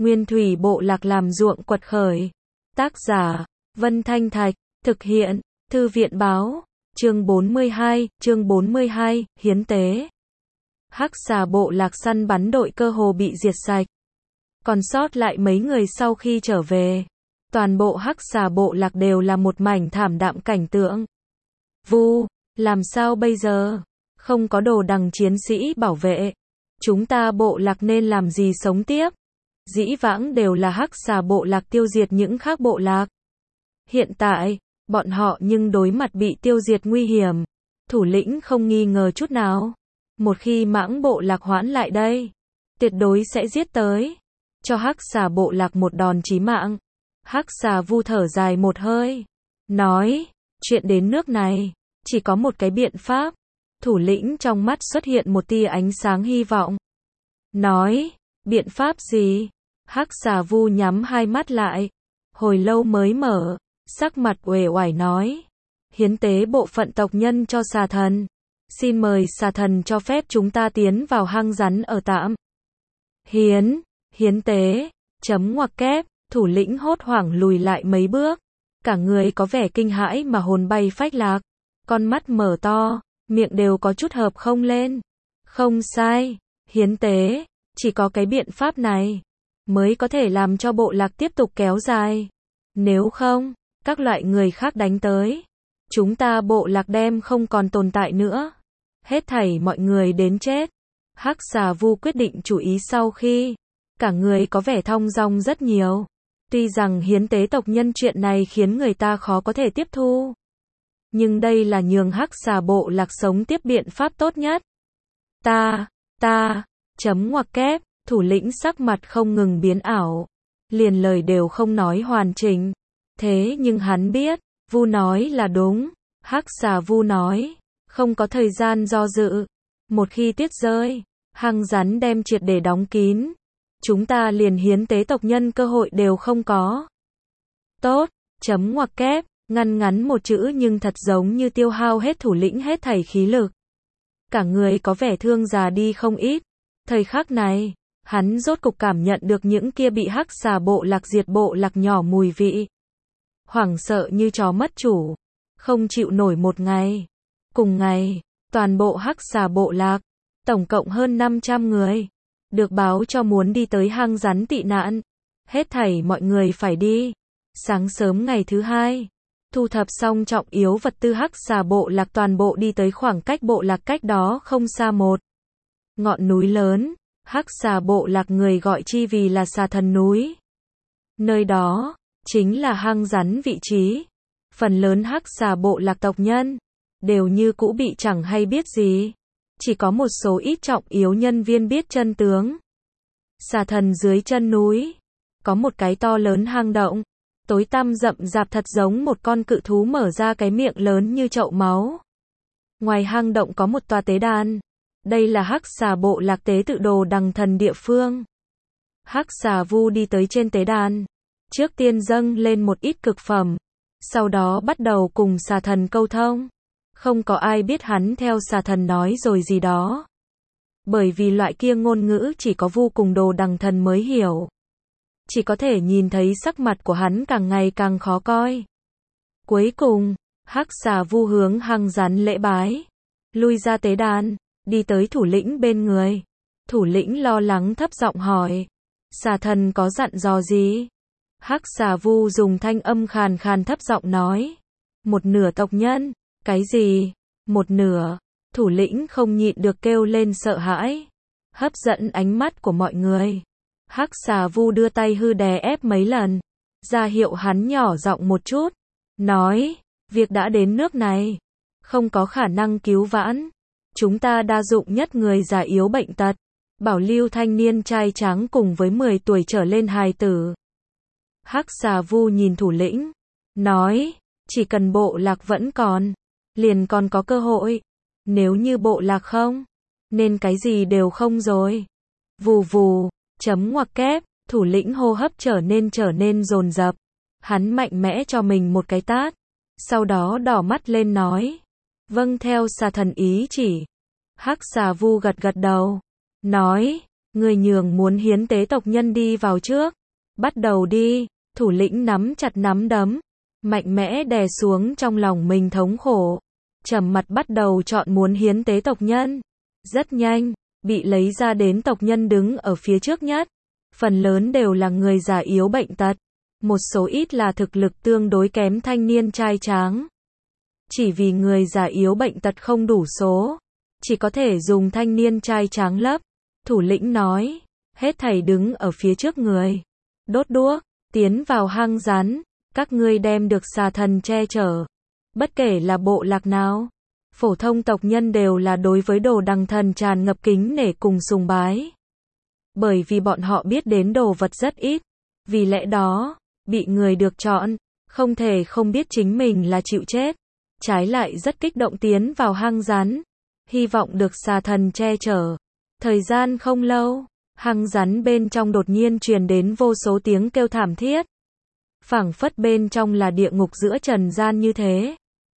Nguyên thủy bộ lạc làm ruộng quật khởi. Tác giả, Vân Thanh Thạch, thực hiện, Thư viện báo, chương 42, hiến tế. Hắc xà bộ lạc săn bắn đội cơ hồ bị diệt sạch. Còn sót lại mấy người sau khi trở về. Toàn bộ hắc xà bộ lạc đều là một mảnh thảm đạm cảnh tượng. Vu, làm sao bây giờ? Không có đồ đằng chiến sĩ bảo vệ. Chúng ta bộ lạc nên làm gì sống tiếp? Dĩ vãng đều là hắc xà bộ lạc tiêu diệt những khác bộ lạc. Hiện tại, bọn họ nhưng đối mặt bị tiêu diệt nguy hiểm. Thủ lĩnh không nghi ngờ chút nào. Một khi mãng bộ lạc hoãn lại đây, tuyệt đối sẽ giết tới. Cho hắc xà bộ lạc một đòn chí mạng. Hắc xà Vu thở dài một hơi. Nói, chuyện đến nước này, chỉ có một cái biện pháp. Thủ lĩnh trong mắt xuất hiện một tia ánh sáng hy vọng. Nói, biện pháp gì? Hắc xà Vu nhắm hai mắt lại. Hồi lâu mới mở, sắc mặt uể oải nói. Hiến tế bộ phận tộc nhân cho xà thần. Xin mời xà thần cho phép chúng ta tiến vào hang rắn ở tạm. Hiến tế, ngoặc kép, thủ lĩnh hốt hoảng lùi lại mấy bước. Cả người có vẻ kinh hãi mà hồn bay phách lạc. Con mắt mở to, miệng đều có chút hợp không lên. Không sai, hiến tế, chỉ có cái biện pháp này mới có thể làm cho bộ lạc tiếp tục kéo dài. Nếu không, các loại người khác đánh tới, chúng ta bộ lạc đem không còn tồn tại nữa. Hết thảy mọi người đến chết. Hắc xà Vu quyết định chủ ý sau khi cả người có vẻ thong dong rất nhiều. Tuy rằng hiến tế tộc nhân chuyện này khiến người ta khó có thể tiếp thu, nhưng đây là nhường hắc xà bộ lạc sống tiếp biện pháp tốt nhất. Ngoặc kép, thủ lĩnh sắc mặt không ngừng biến ảo, liền lời đều không nói hoàn chỉnh. Thế nhưng hắn biết, Vu nói là đúng. Hắc xà Vu nói, không có thời gian do dự. Một khi tuyết rơi, hang rắn đem triệt để đóng kín. Chúng ta liền hiến tế tộc nhân cơ hội đều không có. Tốt, ngoặc kép, ngắn một chữ nhưng thật giống như tiêu hao hết thủ lĩnh hết thảy khí lực. Cả người có vẻ thương già đi không ít. Thời khắc này, hắn rốt cục cảm nhận được những kia bị hắc xà bộ lạc diệt bộ lạc nhỏ mùi vị. Hoảng sợ như chó mất chủ, không chịu nổi một ngày. Cùng ngày, toàn bộ hắc xà bộ lạc, tổng cộng hơn 500 người, được báo cho muốn đi tới hang rắn tị nạn. Hết thảy mọi người phải đi. Sáng sớm ngày thứ hai, thu thập xong trọng yếu vật tư hắc xà bộ lạc toàn bộ đi tới khoảng cách bộ lạc cách đó không xa một ngọn núi lớn. Hắc xà bộ lạc người gọi chi vì là xà thần núi. Nơi đó chính là hang rắn vị trí. Phần lớn hắc xà bộ lạc tộc nhân đều như cũ bị chẳng hay biết gì. Chỉ có một số ít trọng yếu nhân viên biết chân tướng. Xà thần dưới chân núi có một cái to lớn hang động, tối tăm rậm rạp thật giống một con cự thú mở ra cái miệng lớn như chậu máu. Ngoài hang động có một tòa tế đàn. Đây là hắc xà bộ lạc tế tự đồ đằng thần địa phương. Hắc xà Vu đi tới trên tế đàn, trước tiên dâng lên một ít cực phẩm, sau đó bắt đầu cùng xà thần câu thông. Không có ai biết hắn theo xà thần nói rồi gì đó, bởi vì loại kia ngôn ngữ chỉ có Vu cùng đồ đằng thần mới hiểu. Chỉ có thể nhìn thấy sắc mặt của hắn càng ngày càng khó coi. Cuối cùng, hắc xà Vu hướng hang rắn lễ bái, lui ra tế đàn, đi tới thủ lĩnh bên người. Thủ lĩnh lo lắng thấp giọng hỏi, xà thần có dặn dò gì? Hắc xà Vu dùng thanh âm khàn khàn thấp giọng nói, một nửa tộc nhân. Cái gì? Một nửa? Thủ lĩnh không nhịn được kêu lên sợ hãi, hấp dẫn ánh mắt của mọi người. Hắc xà Vu đưa tay hư đè ép mấy lần, ra hiệu hắn nhỏ giọng một chút, nói, việc đã đến nước này, không có khả năng cứu vãn. Chúng ta đa dụng nhất người già yếu bệnh tật, bảo lưu thanh niên trai tráng cùng với 10 tuổi trở lên hài tử. Hắc xà Vu nhìn thủ lĩnh, nói, chỉ cần bộ lạc vẫn còn, liền còn có cơ hội. Nếu như bộ lạc không, nên cái gì đều không rồi. Vù vù, ngoặc kép, thủ lĩnh hô hấp trở nên dồn dập. Hắn mạnh mẽ cho mình một cái tát, sau đó đỏ mắt lên nói, vâng theo xà thần ý chỉ. Hắc xà Vu gật gật đầu, nói, Người nhường muốn hiến tế tộc nhân đi vào trước. Bắt đầu đi, thủ lĩnh nắm chặt nắm đấm, mạnh mẽ đè xuống trong lòng mình thống khổ. Trầm mặt bắt đầu chọn muốn hiến tế tộc nhân. Rất nhanh, bị lấy ra đến tộc nhân đứng ở phía trước nhất. Phần lớn đều là người già yếu bệnh tật. Một số ít là thực lực tương đối kém thanh niên trai tráng. Chỉ vì người già yếu bệnh tật không đủ số, chỉ có thể dùng thanh niên trai tráng lấp. Thủ lĩnh nói, hết thảy đứng ở phía trước người. Đốt đuốc, tiến vào hang rắn, các ngươi đem được xà thần che chở. Bất kể là bộ lạc nào, phổ thông tộc nhân đều là đối với Đồ Đằng Thần tràn ngập kính nể cùng sùng bái. Bởi vì bọn họ biết đến đồ vật rất ít, vì lẽ đó, bị người được chọn, không thể không biết chính mình là chịu chết. Trái lại rất kích động tiến vào hang rắn, hy vọng được xà thần che chở. Thời gian không lâu, hang rắn bên trong đột nhiên truyền đến vô số tiếng kêu thảm thiết. Phảng phất bên trong là địa ngục giữa trần gian như thế.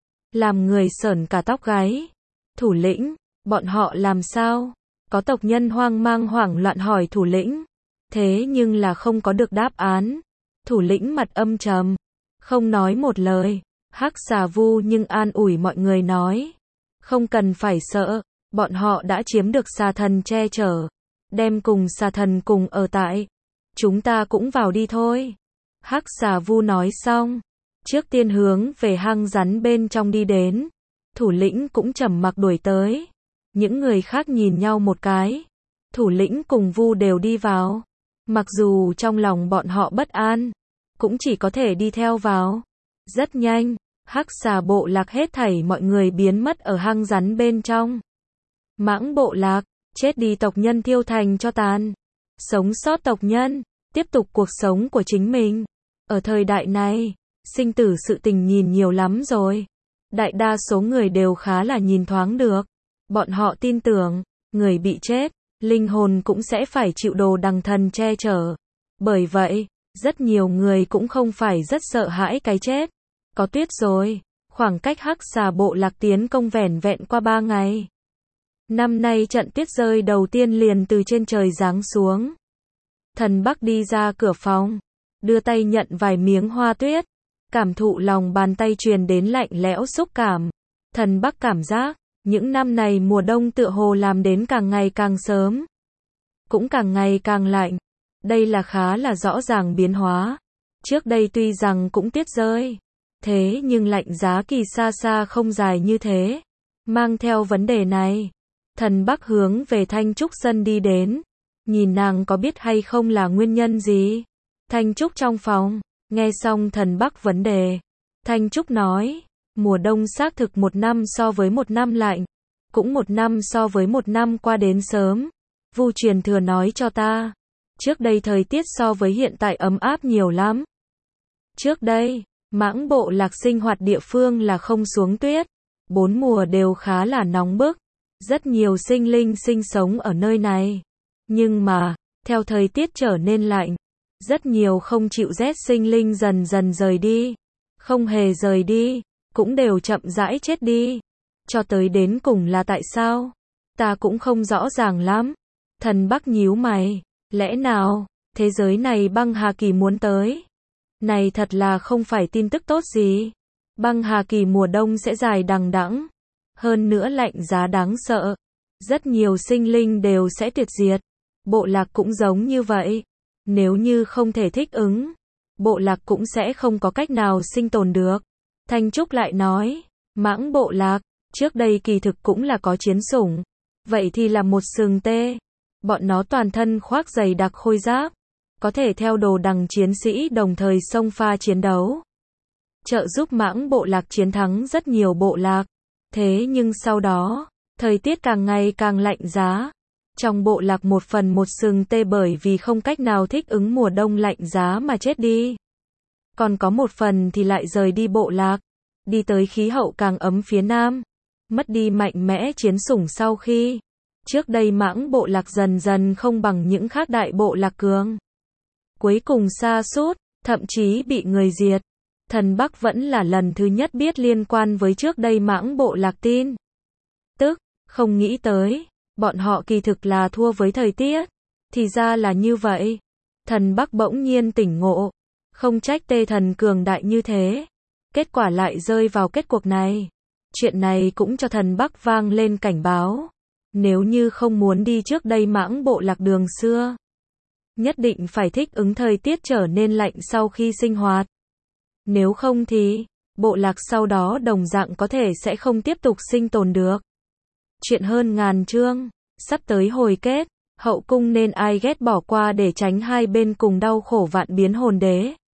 Làm người sởn cả tóc gáy. Thủ lĩnh, bọn họ làm sao? Có tộc nhân hoang mang hoảng loạn hỏi thủ lĩnh. Thế nhưng là không có được đáp án. Thủ lĩnh mặt âm trầm, không nói một lời. Hắc xà vu nhưng an ủi mọi người nói. Không cần phải sợ, bọn họ đã chiếm được xà thần che chở. Đem cùng xà thần cùng ở tại. Chúng ta cũng vào đi thôi. Hắc xà vu nói xong. Trước tiên hướng về hang rắn bên trong đi đến. Thủ lĩnh cũng trầm mặc đuổi tới. Những người khác nhìn nhau một cái. Thủ lĩnh cùng vu đều đi vào. Mặc dù trong lòng bọn họ bất an, cũng chỉ có thể đi theo vào. Rất nhanh, hắc xà bộ lạc hết thảy mọi người biến mất ở hang rắn bên trong. Mãng bộ lạc, chết đi tộc nhân thiêu thành cho tàn. Sống sót tộc nhân, tiếp tục cuộc sống của chính mình. Ở thời đại này, sinh tử sự tình nhìn nhiều lắm rồi. Đại đa số người đều khá là nhìn thoáng được. Bọn họ tin tưởng, người bị chết, linh hồn cũng sẽ phải chịu Đồ Đằng Thần che chở. Bởi vậy, rất nhiều người cũng không phải rất sợ hãi cái chết. Có tuyết rồi, khoảng cách hắc xà bộ lạc tiến công vẻn vẹn qua 3 ngày. Năm nay trận tuyết rơi đầu tiên liền từ trên trời giáng xuống. Thần Bắc đi ra cửa phòng, đưa tay nhận vài miếng hoa tuyết, cảm thụ lòng bàn tay truyền đến lạnh lẽo xúc cảm. Thần Bắc cảm giác, những năm này mùa đông tựa hồ làm đến càng ngày càng sớm, cũng càng ngày càng lạnh. Đây là khá là rõ ràng biến hóa. Trước đây tuy rằng cũng tuyết rơi, thế nhưng lạnh giá kỳ xa xa không dài như thế. Mang theo vấn đề này, Thần Bắc hướng về Thanh Trúc Sân đi đến, nhìn nàng có biết hay không là nguyên nhân gì. Thanh Trúc trong phòng, nghe xong Thần Bắc vấn đề, Thanh Trúc nói, mùa đông xác thực một năm so với một năm lạnh, cũng một năm so với một năm qua đến sớm. Vu truyền thừa nói cho ta, trước đây thời tiết so với hiện tại ấm áp nhiều lắm. Trước đây, mãng bộ lạc sinh hoạt địa phương là không xuống tuyết, 4 mùa đều khá là nóng bức, rất nhiều sinh linh sinh sống ở nơi này. Nhưng mà, theo thời tiết trở nên lạnh, rất nhiều không chịu rét sinh linh dần dần rời đi, không hề rời đi, cũng đều chậm rãi chết đi. Cho tới đến cùng là tại sao? Ta cũng không rõ ràng lắm. Thần Bắc nhíu mày, lẽ nào, thế giới này băng hà kỳ muốn tới? Này thật là không phải tin tức tốt gì. Băng hà kỳ mùa đông sẽ dài đằng đẵng, hơn nữa lạnh giá đáng sợ. Rất nhiều sinh linh đều sẽ tuyệt diệt. Bộ lạc cũng giống như vậy. Nếu như không thể thích ứng, bộ lạc cũng sẽ không có cách nào sinh tồn được. Thanh Trúc lại nói, mãng bộ lạc, trước đây kỳ thực cũng là có chiến sủng. Vậy thì là một sừng tê. Bọn nó toàn thân khoác dày đặc khôi giáp, có thể theo Đồ Đằng chiến sĩ đồng thời xông pha chiến đấu, trợ giúp mãng bộ lạc chiến thắng rất nhiều bộ lạc. Thế nhưng sau đó, thời tiết càng ngày càng lạnh giá. Trong bộ lạc một phần một sừng tê bởi vì không cách nào thích ứng mùa đông lạnh giá mà chết đi. Còn có một phần thì lại rời đi bộ lạc, đi tới khí hậu càng ấm phía nam, mất đi mạnh mẽ chiến sủng sau khi. Trước đây mãng bộ lạc dần dần không bằng những khác đại bộ lạc cường. Cuối cùng sa sút, thậm chí bị người diệt. Thần Bắc vẫn là lần thứ nhất biết liên quan với trước đây mãng bộ lạc tin tức, không nghĩ tới, bọn họ kỳ thực là thua với thời tiết. Thì ra là như vậy. Thần Bắc bỗng nhiên tỉnh ngộ. Không trách Tê Thần cường đại như thế. Kết quả lại rơi vào kết cuộc này. Chuyện này cũng cho Thần Bắc vang lên cảnh báo. Nếu như không muốn đi trước đây mãng bộ lạc đường xưa, nhất định phải thích ứng thời tiết trở nên lạnh sau khi sinh hoạt. Nếu không thì, bộ lạc sau đó đồng dạng có thể sẽ không tiếp tục sinh tồn được. Chuyện hơn ngàn chương, sắp tới hồi kết, hậu cung nên ai ghét bỏ qua để tránh hai bên cùng đau khổ vạn biến hồn đế.